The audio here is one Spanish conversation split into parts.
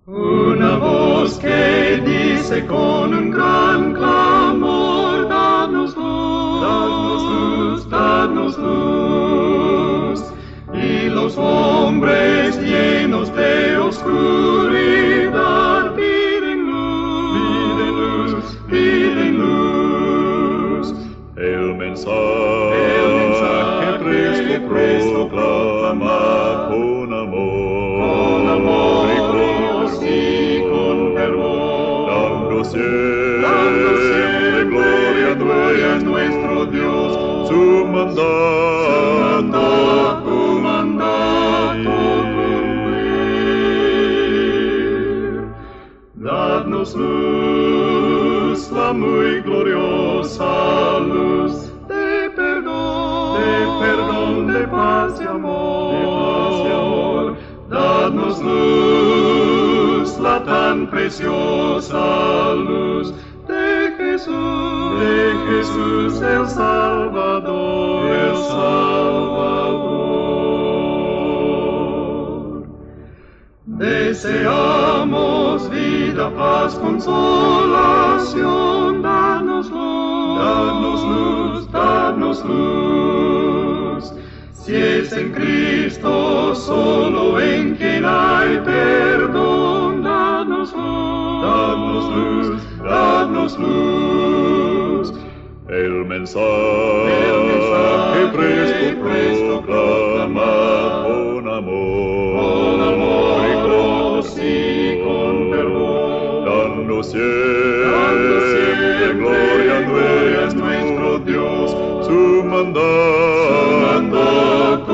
Una voz que dice con un gran clamor, danos luz, danos luz, danos luz. Y los hombres llenos de oscuridad piden luz, piden luz, piden luz. El mensaje presto proclama con amor y con fervor, dando siempre gloria a nuestro Dios, su mandato cumplir. Dadnos luz, la muy gloriosa luz de perdón, de paz y amor. Dadnos luz, la tan preciosa luz de Jesús el Salvador, el Salvador. Deseamos vida, paz, consolación, danos luz, danos luz, danos luz. Si es en Cristo, solo en quien hay perdón, danos luz, danos luz, danos luz. El mensaje presto proclama con amor y con fervor, dando siempre gloria a nuestro Dios, su mandato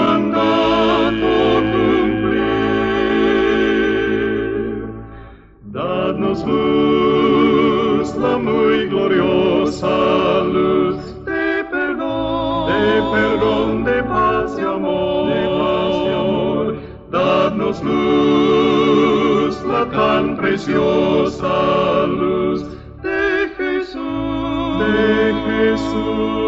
cumplir. Dadnos luz, la muy gloriosa luz de perdón, de paz y amor, Dadnos luz, la tan preciosa luz de Jesús,